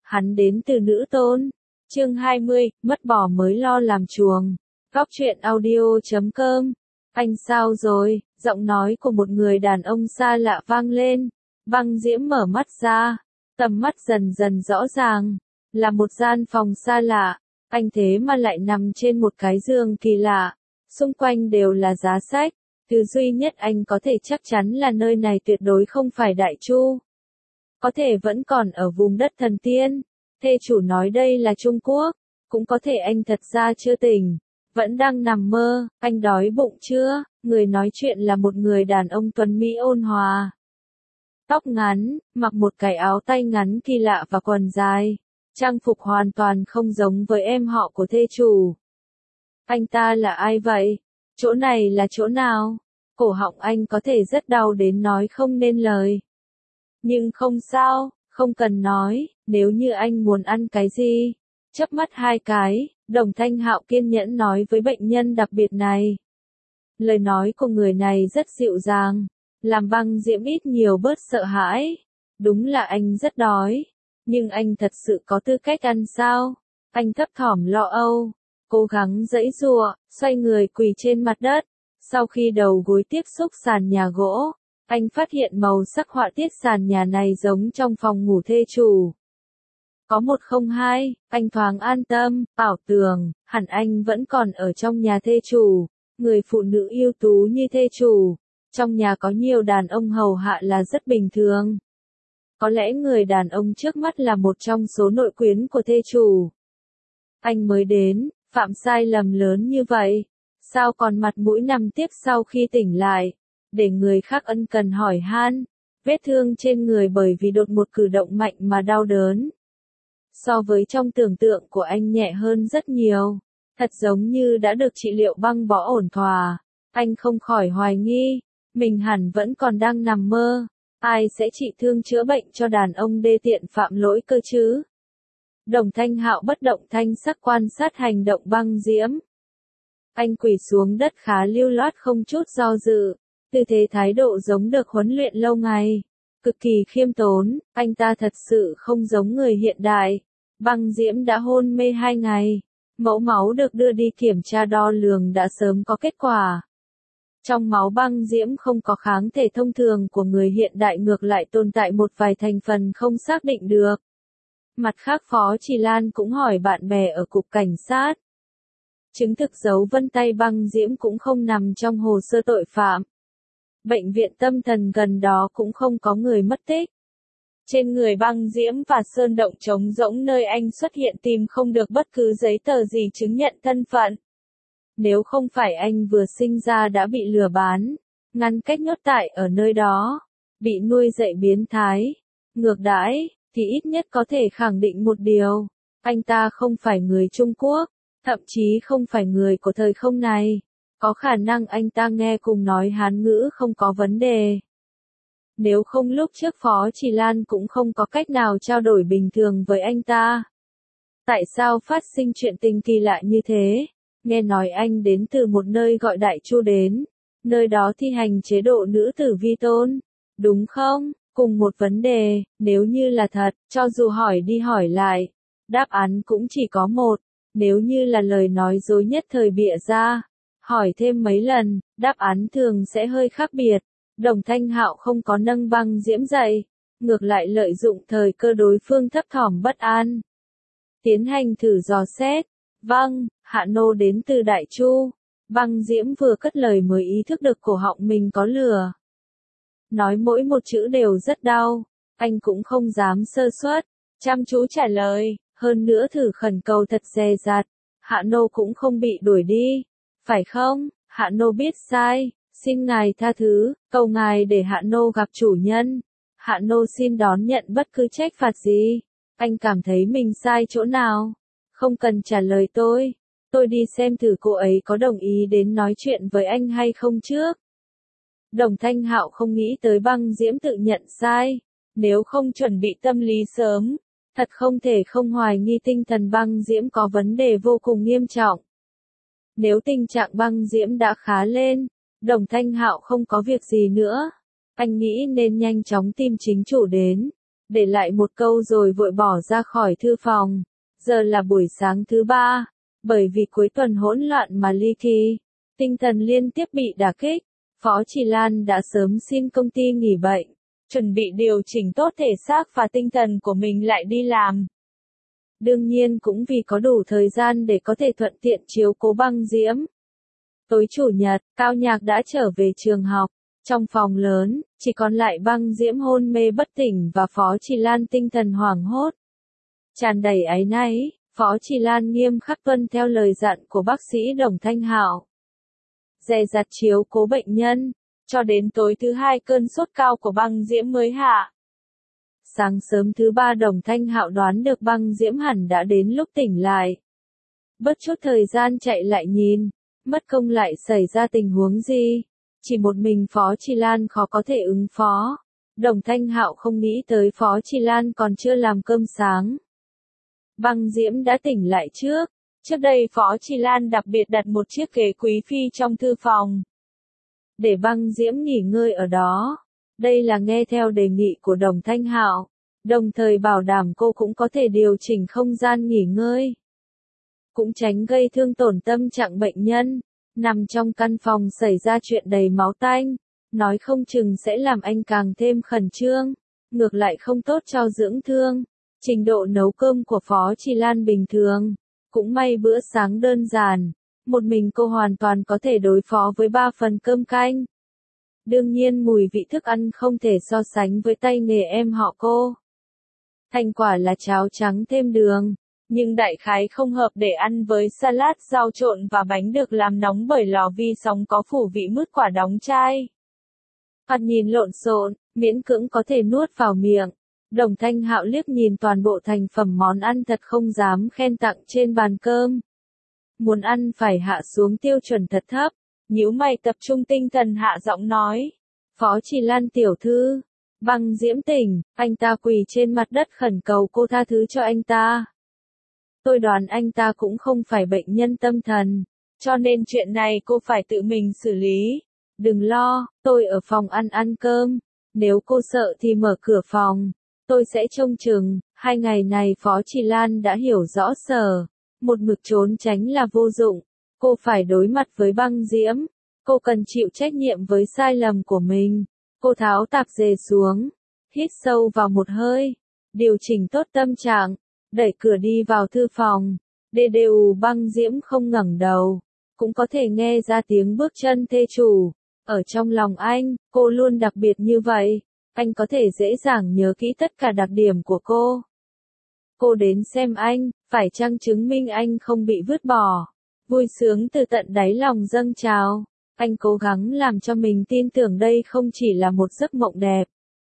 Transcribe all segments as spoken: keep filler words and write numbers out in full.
hắn đến từ nữ tôn. Chương hai mươi, mất bò mới lo làm chuồng. Góc truyện audio chấm com. Anh sao rồi? Giọng nói của một người đàn ông xa lạ vang lên. Băng Diễm mở mắt ra, tầm mắt dần dần rõ ràng, là một gian phòng xa lạ, anh thế mà lại nằm trên một cái giường kỳ lạ, xung quanh đều là giá sách, thứ duy nhất anh có thể chắc chắn là nơi này tuyệt đối không phải Đại Chu. Có thể vẫn còn ở vùng đất thần tiên, thê chủ nói đây là Trung Quốc, cũng có thể anh thật ra chưa tỉnh, vẫn đang nằm mơ. Anh đói bụng chưa? Người nói chuyện là một người đàn ông tuấn mỹ ôn hòa. Tóc ngắn, mặc một cái áo tay ngắn kỳ lạ và quần dài. Trang phục hoàn toàn không giống với em họ của thê chủ. Anh ta là ai vậy? Chỗ này là chỗ nào? Cổ họng anh có thể rất đau đến nói không nên lời. Nhưng không sao, không cần nói, nếu như anh muốn ăn cái gì. Chớp mắt hai cái, Đồng Thanh Hạo kiên nhẫn nói với bệnh nhân đặc biệt này. Lời nói của người này rất dịu dàng, làm Băng Diễm ít nhiều bớt sợ hãi. Đúng là anh rất đói, nhưng anh thật sự có tư cách ăn sao? Anh thấp thỏm lo âu, cố gắng giãy giụa, xoay người quỳ trên mặt đất. Sau khi đầu gối tiếp xúc sàn nhà gỗ, anh phát hiện màu sắc họa tiết sàn nhà này giống trong phòng ngủ thê chủ. Có một không hai, anh thoáng an tâm, ảo tưởng, hẳn anh vẫn còn ở trong nhà thê chủ, người phụ nữ ưu tú như thê chủ. Trong nhà có nhiều đàn ông hầu hạ là rất bình thường. Có lẽ người đàn ông trước mắt là một trong số nội quyến của thê chủ. Anh mới đến, phạm sai lầm lớn như vậy, sao còn mặt mũi nằm tiếp sau khi tỉnh lại, để người khác ân cần hỏi han, vết thương trên người bởi vì đột một cử động mạnh mà đau đớn. So với trong tưởng tượng của anh nhẹ hơn rất nhiều, thật giống như đã được trị liệu băng bó ổn thỏa. Anh không khỏi hoài nghi, mình hẳn vẫn còn đang nằm mơ. Ai sẽ trị thương chữa bệnh cho đàn ông đê tiện phạm lỗi cơ chứ? Đồng Thanh Hạo bất động thanh sắc quan sát hành động Băng Diễm. Anh quỳ xuống đất khá lưu loát không chút do dự, tư thế thái độ giống được huấn luyện lâu ngày, cực kỳ khiêm tốn. Anh ta thật sự không giống người hiện đại. Băng Diễm đã hôn mê hai ngày, mẫu máu được đưa đi kiểm tra đo lường đã sớm có kết quả. Trong máu Băng Diễm không có kháng thể thông thường của người hiện đại, ngược lại tồn tại một vài thành phần không xác định được. Mặt khác Phó Trì Lan cũng hỏi bạn bè ở cục cảnh sát. Chứng thực dấu vân tay Băng Diễm cũng không nằm trong hồ sơ tội phạm. Bệnh viện tâm thần gần đó cũng không có người mất tích. Trên người Băng Diễm và sơn động trống rỗng nơi anh xuất hiện tìm không được bất cứ giấy tờ gì chứng nhận thân phận. Nếu không phải anh vừa sinh ra đã bị lừa bán, ngăn cách nhốt tại ở nơi đó, bị nuôi dạy biến thái, ngược đãi, thì ít nhất có thể khẳng định một điều, anh ta không phải người Trung Quốc, thậm chí không phải người của thời không này. Có khả năng anh ta nghe cùng nói Hán ngữ không có vấn đề. Nếu không lúc trước Phó Trì Lan cũng không có cách nào trao đổi bình thường với anh ta. Tại sao phát sinh chuyện tình kỳ lạ như thế? Nghe nói anh đến từ một nơi gọi Đại Chu đến, nơi đó thi hành chế độ nữ tử vi tôn, đúng không? Cùng một vấn đề, nếu như là thật, cho dù hỏi đi hỏi lại, đáp án cũng chỉ có một, nếu như là lời nói dối nhất thời bịa ra, hỏi thêm mấy lần, đáp án thường sẽ hơi khác biệt. Đồng Thanh Hạo không có nâng Băng Diễm dậy, ngược lại lợi dụng thời cơ đối phương thấp thỏm bất an. Tiến hành thử dò xét. Vâng, Hạ Nô đến từ Đại Chu. Băng Diễm vừa cất lời mới ý thức được cổ họng mình có lửa. Nói mỗi một chữ đều rất đau, anh cũng không dám sơ suất, chăm chú trả lời, hơn nữa thử khẩn cầu thật dè dặt. Hạ Nô cũng không bị đuổi đi, phải không? Hạ Nô biết sai, xin ngài tha thứ, cầu ngài để Hạ Nô gặp chủ nhân. Hạ Nô xin đón nhận bất cứ trách phạt gì. Anh cảm thấy mình sai chỗ nào? Không cần trả lời tôi, tôi đi xem thử cô ấy có đồng ý đến nói chuyện với anh hay không trước. Đồng Thanh Hạo không nghĩ tới Băng Diễm tự nhận sai, nếu không chuẩn bị tâm lý sớm, thật không thể không hoài nghi tinh thần Băng Diễm có vấn đề vô cùng nghiêm trọng. Nếu tình trạng Băng Diễm đã khá lên, Đồng Thanh Hạo không có việc gì nữa, anh nghĩ nên nhanh chóng tìm chính chủ đến, để lại một câu rồi vội bỏ ra khỏi thư phòng. Giờ là buổi sáng thứ ba, bởi vì cuối tuần hỗn loạn mà ly kỳ, tinh thần liên tiếp bị đả kích, Phó Trì Lan đã sớm xin công ty nghỉ bệnh, chuẩn bị điều chỉnh tốt thể xác và tinh thần của mình lại đi làm. Đương nhiên cũng vì có đủ thời gian để có thể thuận tiện chiếu cố Băng Diễm. Tối Chủ nhật, Cao Nhạc đã trở về trường học. Trong phòng lớn, chỉ còn lại Băng Diễm hôn mê bất tỉnh và Phó Trì Lan tinh thần hoảng hốt. Tràn đầy áy náy, Phó Trì Lan nghiêm khắc tuân theo lời dặn của bác sĩ Đồng Thanh Hạo. Dè dặt chiếu cố bệnh nhân, cho đến tối thứ hai cơn sốt cao của Băng Diễm mới hạ. Sáng sớm thứ ba Đồng Thanh Hạo đoán được Băng Diễm hẳn đã đến lúc tỉnh lại. Bất chút thời gian chạy lại nhìn, mất công lại xảy ra tình huống gì. Chỉ một mình Phó Trì Lan khó có thể ứng phó. Đồng Thanh Hạo không nghĩ tới Phó Trì Lan còn chưa làm cơm sáng. Băng Diễm đã tỉnh lại trước. Trước đây Phó Trì Lan đặc biệt đặt một chiếc ghế quý phi trong thư phòng, để Băng Diễm nghỉ ngơi ở đó. Đây là nghe theo đề nghị của Đồng Thanh Hạo, đồng thời bảo đảm cô cũng có thể điều chỉnh không gian nghỉ ngơi, cũng tránh gây thương tổn tâm trạng bệnh nhân. Nằm trong căn phòng xảy ra chuyện đầy máu tanh, nói không chừng sẽ làm anh càng thêm khẩn trương, ngược lại không tốt cho dưỡng thương. Trình độ nấu cơm của Phó Trì Lan bình thường, cũng may bữa sáng đơn giản, một mình cô hoàn toàn có thể đối phó với ba phần cơm canh. Đương nhiên mùi vị thức ăn không thể so sánh với tay nghề em họ cô. Thành quả là cháo trắng thêm đường, nhưng đại khái không hợp để ăn với salad rau trộn và bánh được làm nóng bởi lò vi sóng có phủ vị mứt quả đóng chai. Thoạt nhìn lộn xộn, miễn cưỡng có thể nuốt vào miệng. Đồng Thanh Hạo liếc nhìn toàn bộ thành phẩm món ăn thật không dám khen tặng trên bàn cơm. Muốn ăn phải hạ xuống tiêu chuẩn thật thấp, nhíu mày tập trung tinh thần hạ giọng nói. Phó Trì Lan tiểu thư, Băng Diễm tỉnh, anh ta quỳ trên mặt đất khẩn cầu cô tha thứ cho anh ta. Tôi đoán anh ta cũng không phải bệnh nhân tâm thần, cho nên chuyện này cô phải tự mình xử lý. Đừng lo, tôi ở phòng ăn ăn cơm, nếu cô sợ thì mở cửa phòng, tôi sẽ trông chừng. Hai ngày này Phó Trì Lan đã hiểu rõ sở, một mực trốn tránh là vô dụng, cô phải đối mặt với Băng Diễm, cô cần chịu trách nhiệm với sai lầm của mình. Cô tháo tạp dề xuống, hít sâu vào một hơi, điều chỉnh tốt tâm trạng, đẩy cửa đi vào thư phòng. Đê đê u Băng Diễm không ngẩng đầu, cũng có thể nghe ra tiếng bước chân thê chủ. Ở trong lòng anh, cô luôn đặc biệt như vậy, anh có thể dễ dàng nhớ kỹ tất cả đặc điểm của cô. Cô đến xem anh, phải chăng chứng minh anh không bị vứt bỏ. Vui sướng từ tận đáy lòng dâng trào. Anh cố gắng làm cho mình tin tưởng đây không chỉ là một giấc mộng đẹp.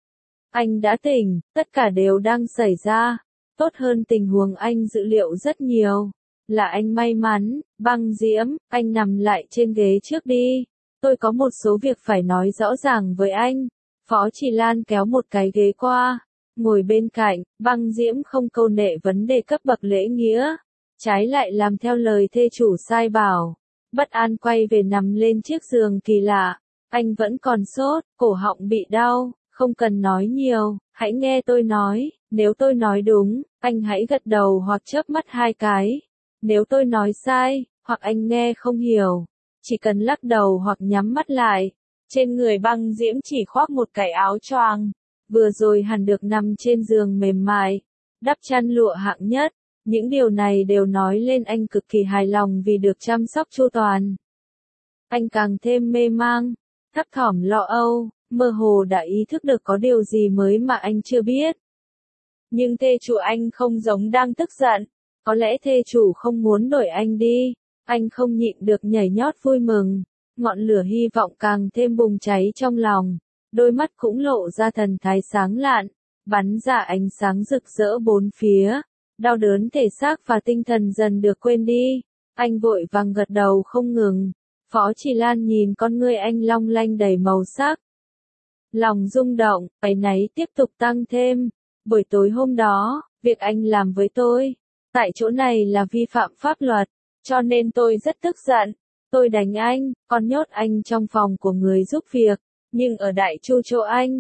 Anh đã tỉnh, tất cả đều đang xảy ra. Tốt hơn tình huống anh dự liệu rất nhiều. Là anh may mắn. Băng Diễm, anh nằm lại trên ghế trước đi. Tôi có một số việc phải nói rõ ràng với anh. Phó Trì Lan kéo một cái ghế qua, ngồi bên cạnh. Băng Diễm không câu nệ vấn đề cấp bậc lễ nghĩa, trái lại làm theo lời thê chủ sai bảo. Bất an quay về nằm lên chiếc giường kỳ lạ. Anh vẫn còn sốt, cổ họng bị đau, không cần nói nhiều, hãy nghe tôi nói. Nếu tôi nói đúng, anh hãy gật đầu hoặc chớp mắt hai cái. Nếu tôi nói sai, hoặc anh nghe không hiểu, chỉ cần lắc đầu hoặc nhắm mắt lại. Trên người Băng Diễm chỉ khoác một cái áo choàng, vừa rồi hẳn được nằm trên giường mềm mại, đắp chăn lụa hạng nhất. Những điều này đều nói lên anh cực kỳ hài lòng vì được chăm sóc chu toàn. Anh càng thêm mê mang, thấp thỏm lo âu, mơ hồ đã ý thức được có điều gì mới mà anh chưa biết. Nhưng thê chủ anh không giống đang tức giận, có lẽ thê chủ không muốn đuổi anh đi. Anh không nhịn được nhảy nhót vui mừng, ngọn lửa hy vọng càng thêm bùng cháy trong lòng, đôi mắt cũng lộ ra thần thái sáng lạn, bắn ra ánh sáng rực rỡ bốn phía. Đau đớn thể xác và tinh thần dần được quên đi, anh vội vàng gật đầu không ngừng. Phó Trì Lan nhìn con ngươi anh long lanh đầy màu sắc, lòng rung động, áy náy tiếp tục tăng thêm. Buổi tối hôm đó, việc anh làm với tôi, tại chỗ này là vi phạm pháp luật, cho nên tôi rất tức giận. Tôi đánh anh, còn nhốt anh trong phòng của người giúp việc, nhưng ở Đại Chu chỗ anh,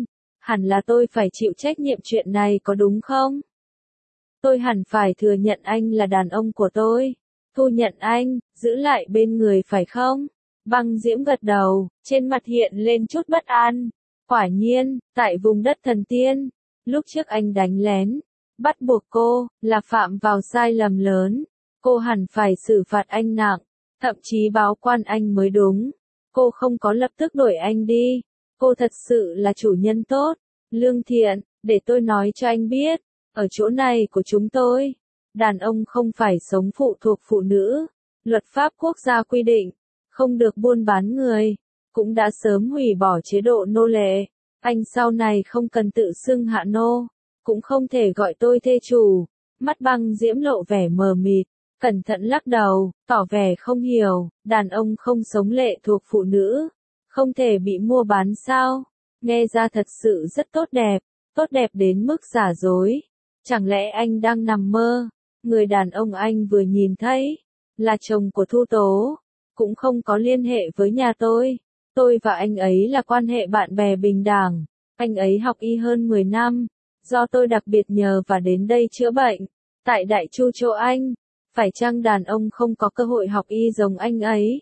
hẳn là tôi phải chịu trách nhiệm chuyện này có đúng không? Tôi hẳn phải thừa nhận anh là đàn ông của tôi, thu nhận anh, giữ lại bên người phải không? Băng Diễm gật đầu, trên mặt hiện lên chút bất an. Quả nhiên, tại vùng đất thần tiên, lúc trước anh đánh lén, bắt buộc cô, là phạm vào sai lầm lớn. Cô hẳn phải xử phạt anh nặng, thậm chí báo quan anh mới đúng. Cô không có lập tức đuổi anh đi. Cô thật sự là chủ nhân tốt, lương thiện, để tôi nói cho anh biết. Ở chỗ này của chúng tôi, đàn ông không phải sống phụ thuộc phụ nữ. Luật pháp quốc gia quy định, không được buôn bán người, cũng đã sớm hủy bỏ chế độ nô lệ. Anh sau này không cần tự xưng hạ nô, cũng không thể gọi tôi thê chủ. Mắt Băng Diễm lộ vẻ mờ mịt, cẩn thận lắc đầu, tỏ vẻ không hiểu, đàn ông không sống lệ thuộc phụ nữ, không thể bị mua bán sao? Nghe ra thật sự rất tốt đẹp, tốt đẹp đến mức giả dối. Chẳng lẽ anh đang nằm mơ? Người đàn ông anh vừa nhìn thấy, là chồng của Thu Tố, cũng không có liên hệ với nhà tôi. Tôi và anh ấy là quan hệ bạn bè bình đẳng. Anh ấy học y hơn mười năm, do tôi đặc biệt nhờ và đến đây chữa bệnh. Tại Đại Chu chỗ anh, phải chăng đàn ông không có cơ hội học y giống anh ấy?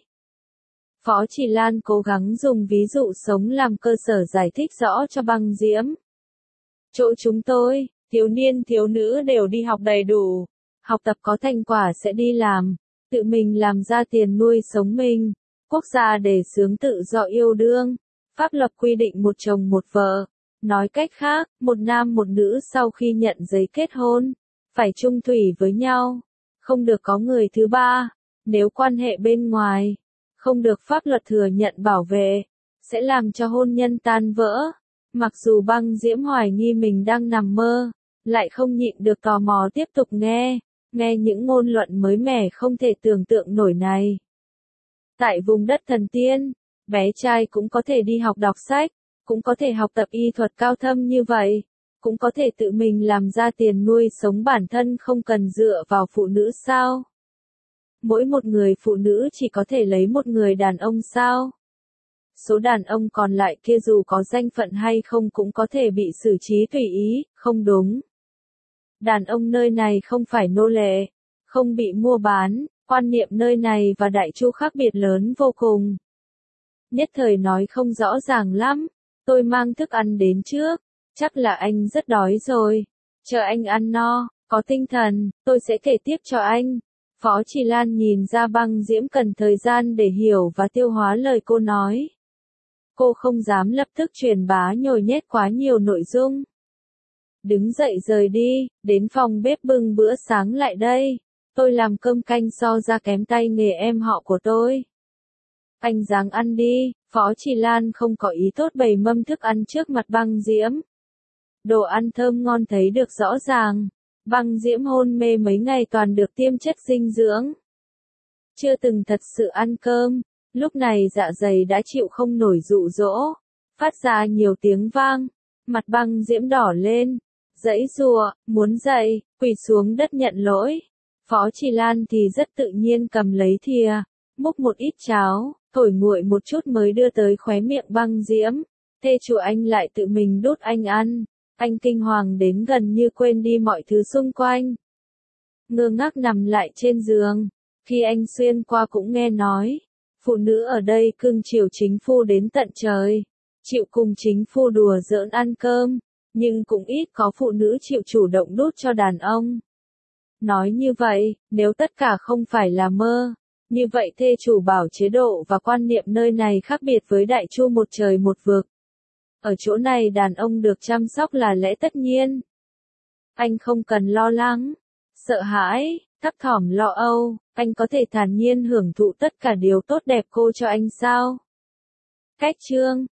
Phó Chỉ Lan cố gắng dùng ví dụ sống làm cơ sở giải thích rõ cho Băng Diễm. Chỗ chúng tôi, thiếu niên thiếu nữ đều đi học đầy đủ, học tập có thành quả sẽ đi làm, tự mình làm ra tiền nuôi sống mình, quốc gia đề xướng tự do yêu đương, pháp luật quy định một chồng một vợ, nói cách khác, một nam một nữ sau khi nhận giấy kết hôn, phải chung thủy với nhau, không được có người thứ ba, nếu quan hệ bên ngoài, không được pháp luật thừa nhận bảo vệ, sẽ làm cho hôn nhân tan vỡ. Mặc dù Băng Diễm hoài nghi mình đang nằm mơ, lại không nhịn được tò mò tiếp tục nghe, nghe những ngôn luận mới mẻ không thể tưởng tượng nổi này. Tại vùng đất thần tiên, bé trai cũng có thể đi học đọc sách, cũng có thể học tập y thuật cao thâm như vậy, cũng có thể tự mình làm ra tiền nuôi sống bản thân không cần dựa vào phụ nữ sao? Mỗi một người phụ nữ chỉ có thể lấy một người đàn ông sao? Số đàn ông còn lại kia dù có danh phận hay không cũng có thể bị xử trí tùy ý, không đúng. Đàn ông nơi này không phải nô lệ, không bị mua bán, quan niệm nơi này và Đại Chu khác biệt lớn vô cùng. Nhất thời nói không rõ ràng lắm, tôi mang thức ăn đến trước, chắc là anh rất đói rồi, chờ anh ăn no, có tinh thần, tôi sẽ kể tiếp cho anh. Phó Chỉ Lan nhìn ra Băng Diễm cần thời gian để hiểu và tiêu hóa lời cô nói. Cô không dám lập tức truyền bá nhồi nhét quá nhiều nội dung. Đứng dậy rời đi, đến phòng bếp bưng bữa sáng lại đây. Tôi làm cơm canh so ra kém tay nghề em họ của tôi. Anh ráng ăn đi, Phó Chỉ Lan không có ý tốt bày mâm thức ăn trước mặt Băng Diễm. Đồ ăn thơm ngon thấy được rõ ràng. Băng Diễm hôn mê mấy ngày toàn được tiêm chất dinh dưỡng. Chưa từng thật sự ăn cơm, lúc này dạ dày đã chịu không nổi dụ dỗ, phát ra nhiều tiếng vang, mặt Băng Diễm đỏ lên, giãy giụa, muốn dậy, quỳ xuống đất nhận lỗi. Phó Chỉ Lan thì rất tự nhiên cầm lấy thìa, múc một ít cháo, thổi nguội một chút mới đưa tới khóe miệng Băng Diễm. Thê chủ anh lại tự mình đút anh ăn. Anh kinh hoàng đến gần như quên đi mọi thứ xung quanh. Ngơ ngác nằm lại trên giường. Khi anh xuyên qua cũng nghe nói, phụ nữ ở đây cưng chiều chính phu đến tận trời, chịu cùng chính phu đùa giỡn ăn cơm, nhưng cũng ít có phụ nữ chịu chủ động đút cho đàn ông. Nói như vậy, nếu tất cả không phải là mơ, như vậy thê chủ bảo chế độ và quan niệm nơi này khác biệt với Đại Chu một trời một vực. Ở chỗ này đàn ông được chăm sóc là lẽ tất nhiên. Anh không cần lo lắng, sợ hãi, thấp thỏm lo âu, anh có thể thản nhiên hưởng thụ tất cả điều tốt đẹp cô cho anh sao? Cách chương